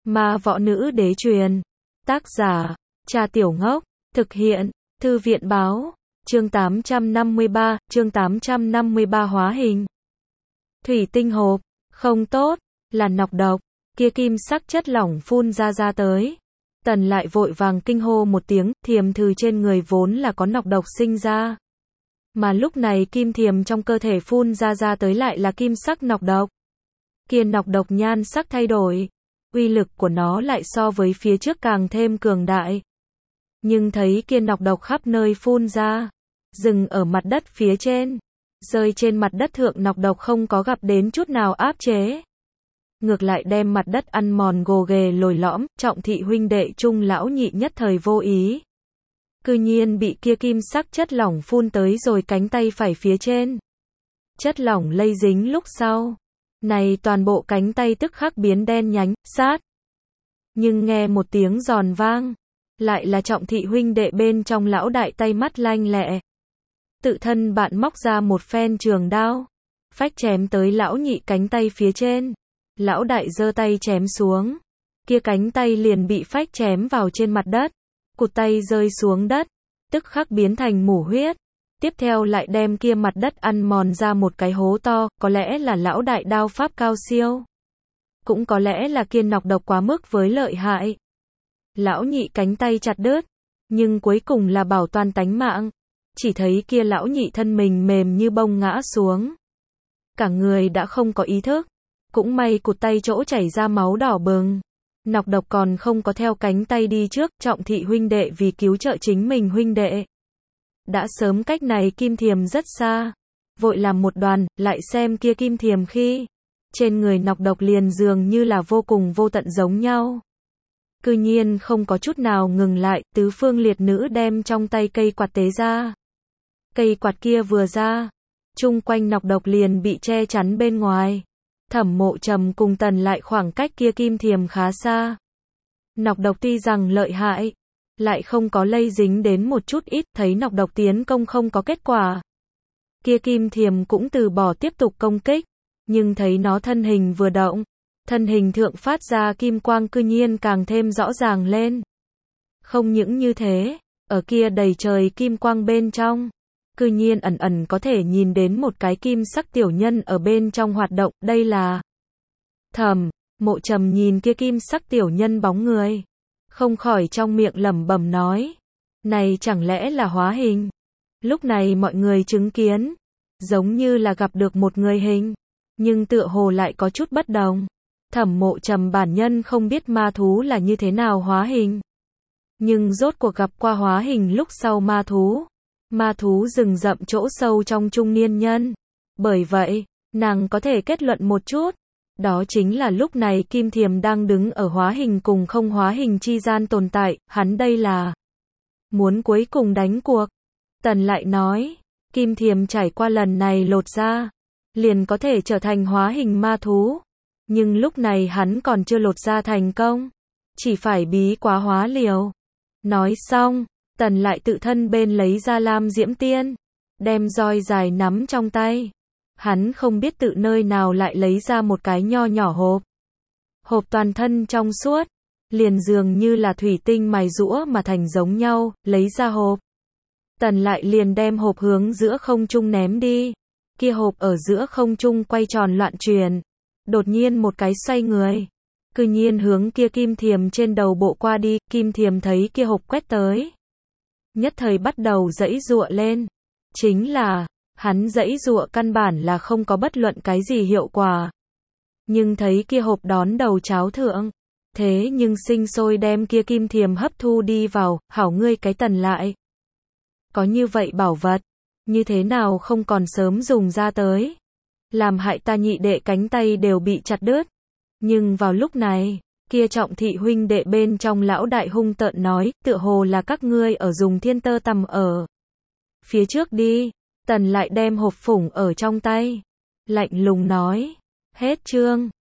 Ma võ nữ đế truyền. Tác giả, Cha Tiểu Ngốc. Thực hiện, Thư viện báo. Chương 853 hóa hình. Thủy tinh hộp, không tốt, là nọc độc, kia kim sắc chất lỏng phun ra tới. Tần lại vội vàng kinh hô một tiếng, thiềm thử trên người vốn là có nọc độc sinh ra. Mà lúc này kim thiềm trong cơ thể phun ra tới lại là kim sắc nọc độc. Kia nọc độc nhan sắc thay đổi, uy lực của nó lại so với phía trước càng thêm cường đại. Nhưng thấy kia nọc độc khắp nơi phun ra, dừng ở mặt đất phía trên, rơi trên mặt đất thượng nọc độc không có gặp đến chút nào áp chế. Ngược lại đem mặt đất ăn mòn gồ ghề lồi lõm, Trọng thị huynh đệ trung lão nhị nhất thời vô ý. Cư nhiên bị kia kim sắc chất lỏng phun tới rồi cánh tay phải phía trên. Chất lỏng lây dính lúc sau, này toàn bộ cánh tay tức khắc biến đen nhánh, sát. Nhưng nghe một tiếng giòn vang, lại là Trọng thị huynh đệ bên trong lão đại tay mắt lanh lẹ. Tự thân bạn móc ra một phen trường đao, phách chém tới lão nhị cánh tay phía trên. Lão đại giơ tay chém xuống, kia cánh tay liền bị phách chém vào trên mặt đất, cụt tay rơi xuống đất, tức khắc biến thành mủ huyết. Tiếp theo lại đem kia mặt đất ăn mòn ra một cái hố to, có lẽ là lão đại đao pháp cao siêu. Cũng có lẽ là kia nọc độc quá mức với lợi hại. Lão nhị cánh tay chặt đứt, nhưng cuối cùng là bảo toàn tánh mạng. Chỉ thấy kia lão nhị thân mình mềm như bông ngã xuống. Cả người đã không có ý thức. Cũng may cụt tay chỗ chảy ra máu đỏ bừng. Nọc độc còn không có theo cánh tay đi trước, Trọng thị huynh đệ vì cứu trợ chính mình huynh đệ. Đã sớm cách này kim thiềm rất xa. Vội làm một đoàn, lại xem kia kim thiềm khi. Trên người nọc độc liền dường như là vô cùng vô tận giống nhau. Cư nhiên không có chút nào ngừng lại, tứ phương liệt nữ đem trong tay cây quạt tế ra. Cây quạt kia vừa ra, chung quanh nọc độc liền bị che chắn bên ngoài. Thẩm Mộ Trầm cùng Tần lại khoảng cách kia kim thiềm khá xa. Nọc độc tuy rằng lợi hại, lại không có lây dính đến một chút ít, thấy nọc độc tiến công không có kết quả. Kia kim thiềm cũng từ bỏ tiếp tục công kích, nhưng thấy nó thân hình vừa động, thân hình thượng phát ra kim quang cư nhiên càng thêm rõ ràng lên. Không những như thế, ở kia đầy trời kim quang bên trong, cư nhiên ẩn ẩn có thể nhìn đến một cái kim sắc tiểu nhân ở bên trong hoạt động, đây là Thẩm Mộ Trầm nhìn kia kim sắc tiểu nhân bóng người, không khỏi trong miệng lẩm bẩm nói, này chẳng lẽ là hóa hình. Lúc này mọi người chứng kiến, giống như là gặp được một người hình, nhưng tựa hồ lại có chút bất đồng. Thẩm Mộ Trầm bản nhân không biết ma thú là như thế nào hóa hình, nhưng rốt cuộc gặp qua hóa hình lúc sau ma thú rừng rậm chỗ sâu trong trung niên nhân. Bởi vậy, nàng có thể kết luận một chút, đó chính là lúc này kim thiềm đang đứng ở hóa hình cùng không hóa hình chi gian tồn tại, hắn đây là muốn cuối cùng đánh cuộc. Tần lại nói, kim thiềm trải qua lần này lột ra, liền có thể trở thành hóa hình ma thú, nhưng lúc này hắn còn chưa lột ra thành công, chỉ phải bí quá hóa liều. Nói xong, Tần lại tự thân bên lấy ra lam diễm tiên, đem roi dài nắm trong tay. Hắn không biết tự nơi nào lại lấy ra một cái nho nhỏ hộp. Hộp toàn thân trong suốt, liền dường như là thủy tinh mài rũa mà thành giống nhau, lấy ra hộp. Tần lại liền đem hộp hướng giữa không trung ném đi. Kia hộp ở giữa không trung quay tròn loạn chuyển. Đột nhiên một cái xoay người, cư nhiên hướng kia kim thiềm trên đầu bộ qua đi. Kim thiềm thấy kia hộp quét tới, nhất thời bắt đầu giãy giụa lên. Chính là, hắn giãy giụa căn bản là không có bất luận cái gì hiệu quả. Nhưng thấy kia hộp đón đầu cháo thượng, thế nhưng sinh sôi đem kia kim thiềm hấp thu đi vào, hảo ngươi cái Tần lại. Có như vậy bảo vật, như thế nào không còn sớm dùng ra tới. Làm hại ta nhị đệ cánh tay đều bị chặt đứt. Nhưng vào lúc này, kia Trọng thị huynh đệ bên trong lão đại hung tợn nói, tựa hồ là các ngươi ở dùng thiên tơ tằm ở phía trước đi. Tần lại đem hộp phủng ở trong tay, lạnh lùng nói, hết chương.